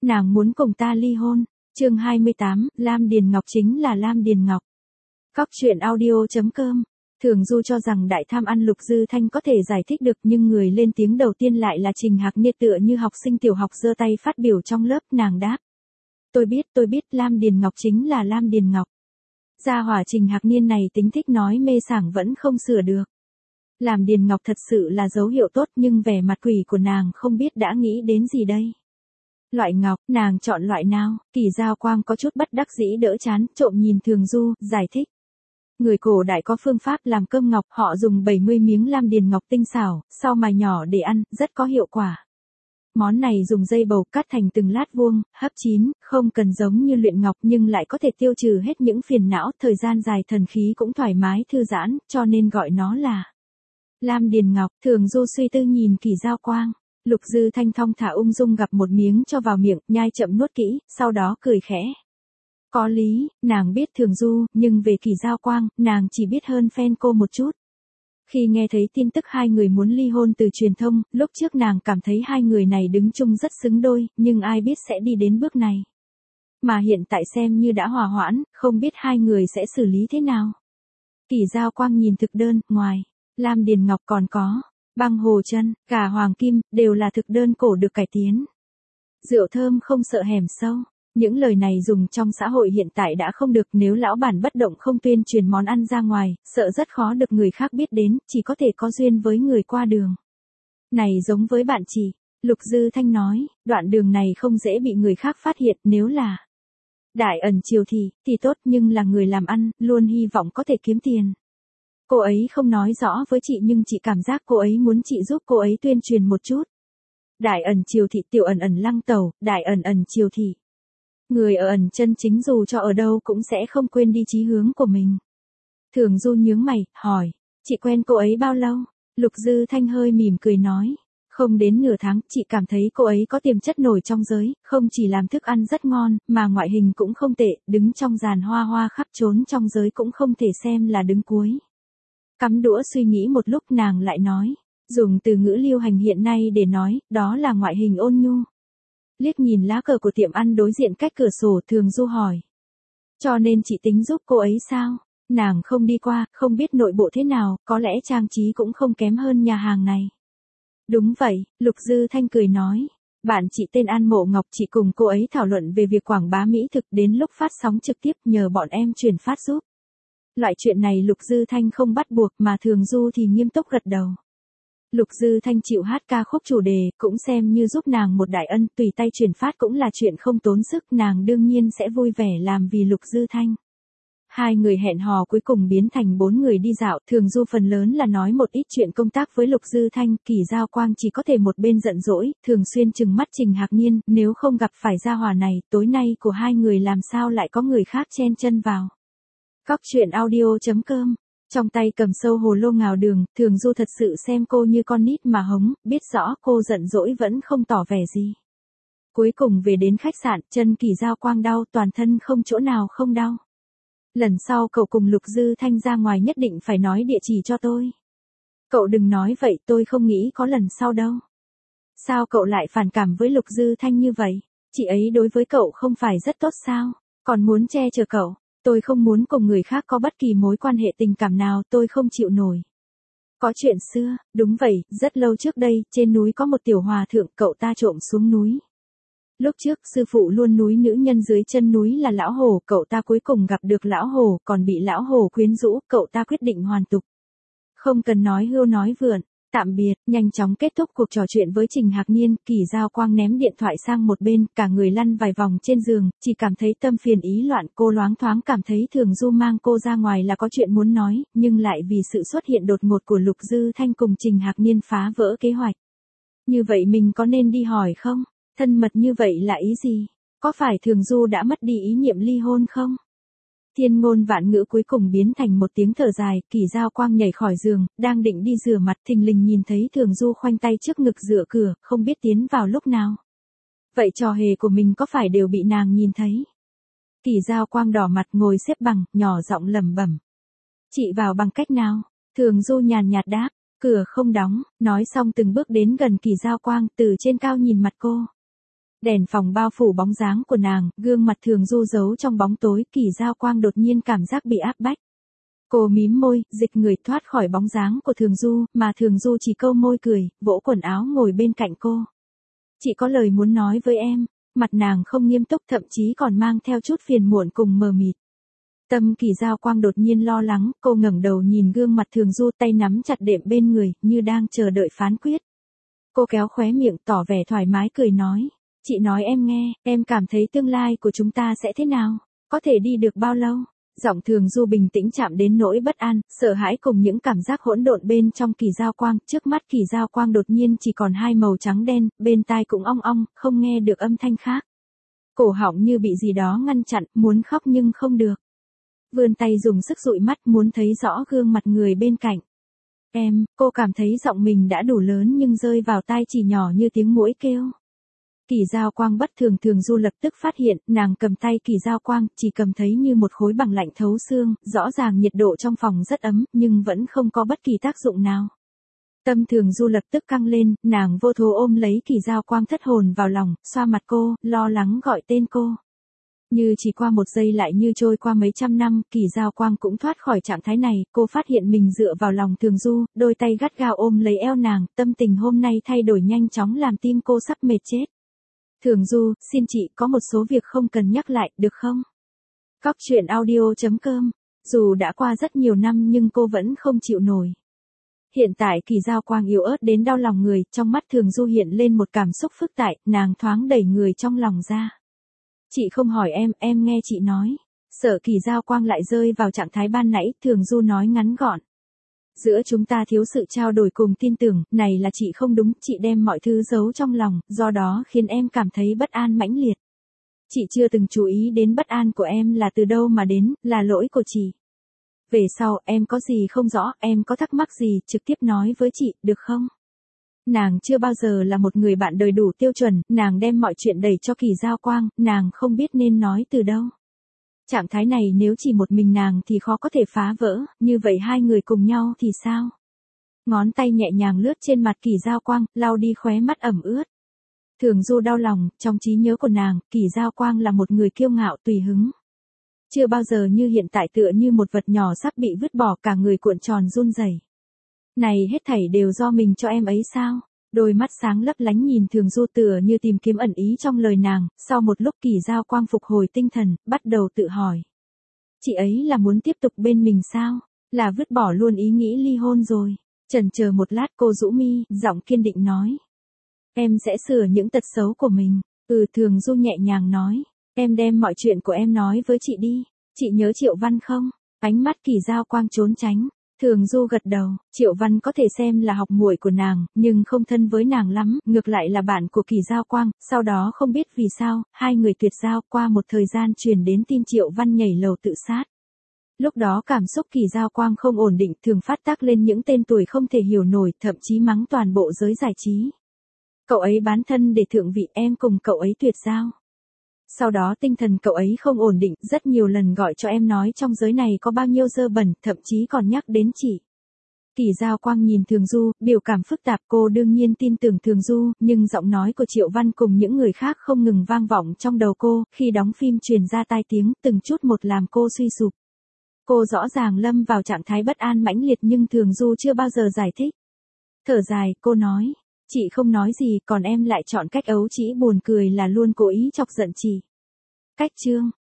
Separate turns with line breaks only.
Nàng muốn cùng ta ly hôn. Chương 28, Lam Điền Ngọc chính là Lam Điền Ngọc. Cóc truyện audio.com. Thường Du cho rằng đại tham ăn Lục Dư Thanh có thể giải thích được, nhưng người lên tiếng đầu tiên lại là Trình Hạc Niên, tựa như học sinh tiểu học giơ tay phát biểu trong lớp. Nàng đáp: tôi biết, Lam Điền Ngọc chính là Lam Điền Ngọc. Gia hỏa Trình Hạc Niên này tính thích nói mê sảng vẫn không sửa được. Lam Điền Ngọc thật sự là dấu hiệu tốt, nhưng vẻ mặt quỷ của nàng không biết đã nghĩ đến gì đây. Loại ngọc, nàng chọn loại nào? Kỳ Giao Quang có chút bất đắc dĩ đỡ chán, trộm nhìn Thường Du, giải thích. Người cổ đại có phương pháp làm cơm ngọc, họ dùng 70 miếng lam điền ngọc tinh xảo, sau mài nhỏ để ăn, rất có hiệu quả. Món này dùng dây bầu cắt thành từng lát vuông, hấp chín, không cần giống như luyện ngọc nhưng lại có thể tiêu trừ hết những phiền não, thời gian dài thần khí cũng thoải mái thư giãn, cho nên gọi nó là Lam Điền Ngọc. Thường Du suy tư nhìn Kỳ Giao Quang. Lục Dư Thanh thong thả ung dung gặp một miếng cho vào miệng, nhai chậm nuốt kỹ, sau đó cười khẽ. Có lý, nàng biết Thường Du, nhưng về Kỳ Giao Quang, nàng chỉ biết hơn fan cô một chút. Khi nghe thấy tin tức hai người muốn ly hôn từ truyền thông, lúc trước nàng cảm thấy hai người này đứng chung rất xứng đôi, nhưng ai biết sẽ đi đến bước này. Mà hiện tại xem như đã hòa hoãn, không biết hai người sẽ xử lý thế nào. Kỳ Giao Quang nhìn thực đơn, ngoài Lam Điền Ngọc còn có băng hồ chân, gà hoàng kim, đều là thực đơn cổ được cải tiến. Rượu thơm không sợ hẻm sâu. Những lời này dùng trong xã hội hiện tại đã không được, nếu lão bản bất động không tuyên truyền món ăn ra ngoài, sợ rất khó được người khác biết đến, chỉ có thể có duyên với người qua đường. Này giống với bạn chị, Lục Dư Thanh nói, đoạn đường này không dễ bị người khác phát hiện, nếu là đại ẩn triều thì tốt, nhưng là người làm ăn, luôn hy vọng có thể kiếm tiền. Cô ấy không nói rõ với chị nhưng chị cảm giác cô ấy muốn chị giúp cô ấy tuyên truyền một chút. Đại ẩn triều thị, tiểu ẩn ẩn lăng tàu, đại ẩn ẩn triều thị. Người ở ẩn chân chính dù cho ở đâu cũng sẽ không quên đi chí hướng của mình. Thường Du nhướng mày, hỏi, chị quen cô ấy bao lâu? Lục Dư Thanh hơi mỉm cười nói, không đến nửa tháng, chị cảm thấy cô ấy có tiềm chất nổi trong giới, không chỉ làm thức ăn rất ngon, mà ngoại hình cũng không tệ, đứng trong dàn hoa hoa khắp trốn trong giới cũng không thể xem là đứng cuối. Cắm đũa suy nghĩ một lúc nàng lại nói, dùng từ ngữ lưu hành hiện nay để nói, đó là ngoại hình ôn nhu. Liếc nhìn lá cờ của tiệm ăn đối diện cách cửa sổ, Thường Du hỏi. Cho nên chị tính giúp cô ấy sao? Nàng không đi qua, không biết nội bộ thế nào, có lẽ trang trí cũng không kém hơn nhà hàng này. Đúng vậy, Lục Dư Thanh cười nói. Bạn chị tên An Mộ Ngọc, chị cùng cô ấy thảo luận về việc quảng bá mỹ thực, đến lúc phát sóng trực tiếp nhờ bọn em truyền phát giúp. Loại chuyện này Lục Dư Thanh không bắt buộc, mà Thường Du thì nghiêm túc gật đầu. Lục Dư Thanh chịu hát ca khúc chủ đề, cũng xem như giúp nàng một đại ân, tùy tay chuyển phát cũng là chuyện không tốn sức, nàng đương nhiên sẽ vui vẻ làm vì Lục Dư Thanh. Hai người hẹn hò cuối cùng biến thành 4 người đi dạo, Thường Du phần lớn là nói một ít chuyện công tác với Lục Dư Thanh, Kỳ Giao Quang chỉ có thể một bên giận dỗi, thường xuyên trừng mắt Trình Hạc Niên, nếu không gặp phải gia hỏa này, tối nay của hai người làm sao lại có người khác chen chân vào. Cóc truyện audio.com. Trong tay cầm sâu hồ lô ngào đường, Thường Du thật sự xem cô như con nít mà hống, biết rõ cô giận dỗi vẫn không tỏ vẻ gì. Cuối cùng về đến khách sạn, chân Kỳ Giao Quang đau, toàn thân không chỗ nào không đau. Lần sau cậu cùng Lục Dư Thanh ra ngoài nhất định phải nói địa chỉ cho tôi. Cậu đừng nói vậy, tôi không nghĩ có lần sau đâu. Sao cậu lại phản cảm với Lục Dư Thanh như vậy? Chị ấy đối với cậu không phải rất tốt sao? Còn muốn che chở cậu? Tôi không muốn cùng người khác có bất kỳ mối quan hệ tình cảm nào, tôi không chịu nổi. Có chuyện xưa, đúng vậy, rất lâu trước đây, trên núi có một tiểu hòa thượng, cậu ta trộm xuống núi. Lúc trước, sư phụ luôn núi nữ nhân dưới chân núi là lão hổ, cậu ta cuối cùng gặp được lão hổ, còn bị lão hổ quyến rũ, cậu ta quyết định hoàn tục. Không cần nói hưu nói vượn. Tạm biệt, nhanh chóng kết thúc cuộc trò chuyện với Trình Hạc Niên, Kỳ Giao Quang ném điện thoại sang một bên, cả người lăn vài vòng trên giường, chỉ cảm thấy tâm phiền ý loạn, cô loáng thoáng cảm thấy Thường Du mang cô ra ngoài là có chuyện muốn nói, nhưng lại vì sự xuất hiện đột ngột của Lục Dư Thanh cùng Trình Hạc Niên phá vỡ kế hoạch. Như vậy mình có nên đi hỏi không? Thân mật như vậy là ý gì? Có phải Thường Du đã mất đi ý niệm ly hôn không? Thiên ngôn vạn ngữ cuối cùng biến thành một tiếng thở dài, Kỳ Giao Quang nhảy khỏi giường, đang định đi rửa mặt, thình lình nhìn thấy Thường Du khoanh tay trước ngực dựa cửa, không biết tiến vào lúc nào. Vậy trò hề của mình có phải đều bị nàng nhìn thấy? Kỳ Giao Quang đỏ mặt ngồi xếp bằng, nhỏ giọng lẩm bẩm. Chị vào bằng cách nào? Thường Du nhàn nhạt đáp, cửa không đóng, nói xong từng bước đến gần Kỳ Giao Quang, từ trên cao nhìn mặt cô. Đèn phòng bao phủ bóng dáng của nàng, gương mặt Thường Du giấu trong bóng tối, Kỳ Giao Quang đột nhiên cảm giác bị áp bách. Cô mím môi, dịch người thoát khỏi bóng dáng của Thường Du, mà Thường Du chỉ câu môi cười, vỗ quần áo ngồi bên cạnh cô. Chị có lời muốn nói với em. Mặt nàng không nghiêm túc, thậm chí còn mang theo chút phiền muộn cùng mờ mịt. Tâm Kỳ Giao Quang đột nhiên lo lắng, cô ngẩng đầu nhìn gương mặt Thường Du, tay nắm chặt đệm bên người, như đang chờ đợi phán quyết. Cô kéo khóe miệng, tỏ vẻ thoải mái cười nói. Chị nói em nghe, em cảm thấy tương lai của chúng ta sẽ thế nào? Có thể đi được bao lâu? Giọng Thường Du bình tĩnh chạm đến nỗi bất an, sợ hãi cùng những cảm giác hỗn độn bên trong Kỳ Giao Quang. Trước mắt Kỳ Giao Quang đột nhiên chỉ còn hai màu trắng đen, bên tai cũng ong ong, không nghe được âm thanh khác. Cổ họng như bị gì đó ngăn chặn, muốn khóc nhưng không được. Vươn tay dùng sức dụi mắt, muốn thấy rõ gương mặt người bên cạnh. Cô cảm thấy giọng mình đã đủ lớn nhưng rơi vào tai chỉ nhỏ như tiếng muỗi kêu. Kỳ Giao Quang bất thường. Thường Du lập tức phát hiện, nàng cầm tay Kỳ Giao Quang, chỉ cầm thấy như một khối bằng lạnh thấu xương, rõ ràng nhiệt độ trong phòng rất ấm, nhưng vẫn không có bất kỳ tác dụng nào. Tâm Thường Du lập tức căng lên, nàng vô thố ôm lấy Kỳ Giao Quang thất hồn vào lòng, xoa mặt cô, lo lắng gọi tên cô. Như chỉ qua một giây lại như trôi qua mấy trăm năm, Kỳ Giao Quang cũng thoát khỏi trạng thái này, cô phát hiện mình dựa vào lòng Thường Du, đôi tay gắt gao ôm lấy eo nàng, tâm tình hôm nay thay đổi nhanh chóng làm tim cô sắp mệt chết. Thường Du, xin chị có một số việc không cần nhắc lại, được không? Cóc truyện audio.com. Dù đã qua rất nhiều năm nhưng cô vẫn không chịu nổi. Hiện tại Kỳ Giao Quang yếu ớt đến đau lòng người, trong mắt Thường Du hiện lên một cảm xúc phức tạp, nàng thoáng đẩy người trong lòng ra. Chị không hỏi em nghe chị nói. Sợ Kỳ Giao Quang lại rơi vào trạng thái ban nãy, Thường Du nói ngắn gọn. Giữa chúng ta thiếu sự trao đổi cùng tin tưởng, này là chị không đúng, chị đem mọi thứ giấu trong lòng, do đó khiến em cảm thấy bất an mãnh liệt. Chị chưa từng chú ý đến bất an của em là từ đâu mà đến, là lỗi của chị. Về sau, em có gì không rõ, em có thắc mắc gì, trực tiếp nói với chị, được không? Nàng chưa bao giờ là một người bạn đời đủ tiêu chuẩn, nàng đem mọi chuyện đẩy cho Kỳ Giao Quang, nàng không biết nên nói từ đâu. Trạng thái này nếu chỉ một mình nàng thì khó có thể phá vỡ, như vậy hai người cùng nhau thì sao? Ngón tay nhẹ nhàng lướt trên mặt Kỳ Giao Quang, lau đi khóe mắt ẩm ướt. Thường Du đau lòng, trong trí nhớ của nàng, Kỳ Giao Quang là một người kiêu ngạo tùy hứng. Chưa bao giờ như hiện tại tựa như một vật nhỏ sắp bị vứt bỏ, cả người cuộn tròn run rẩy. Này hết thảy đều do mình cho em ấy sao? Đôi mắt sáng lấp lánh nhìn Thường Du tựa như tìm kiếm ẩn ý trong lời nàng, sau một lúc Kỳ Giao Quang phục hồi tinh thần, bắt đầu tự hỏi. Chị ấy là muốn tiếp tục bên mình sao? Là vứt bỏ luôn ý nghĩ ly hôn rồi? Chần chờ một lát cô rũ mi, giọng kiên định nói. Em sẽ sửa những tật xấu của mình. Thường Du nhẹ nhàng nói. Em đem mọi chuyện của em nói với chị đi. Chị nhớ Triệu Văn không? Ánh mắt Kỳ Giao Quang trốn tránh. Thường Du gật đầu, Triệu Văn có thể xem là học muội của nàng, nhưng không thân với nàng lắm, ngược lại là bạn của Kỳ Giao Quang, sau đó không biết vì sao, hai người tuyệt giao, qua một thời gian truyền đến tin Triệu Văn nhảy lầu tự sát. Lúc đó cảm xúc Kỳ Giao Quang không ổn định, thường phát tác lên những tên tuổi không thể hiểu nổi, thậm chí mắng toàn bộ giới giải trí. Cậu ấy bán thân để thượng vị, em cùng cậu ấy tuyệt giao. Sau đó tinh thần cậu ấy không ổn định, rất nhiều lần gọi cho em nói trong giới này có bao nhiêu dơ bẩn, thậm chí còn nhắc đến chị. Kỳ Giao Quang nhìn Thường Du, biểu cảm phức tạp, cô đương nhiên tin tưởng Thường Du, nhưng giọng nói của Triệu Văn cùng những người khác không ngừng vang vọng trong đầu cô, khi đóng phim truyền ra tai tiếng, từng chút một làm cô suy sụp. Cô rõ ràng lâm vào trạng thái bất an mãnh liệt nhưng Thường Du chưa bao giờ giải thích. Thở dài, cô nói. Chị không nói gì, còn em lại chọn cách ấu trĩ buồn cười là luôn cố ý chọc giận chị. Cách chương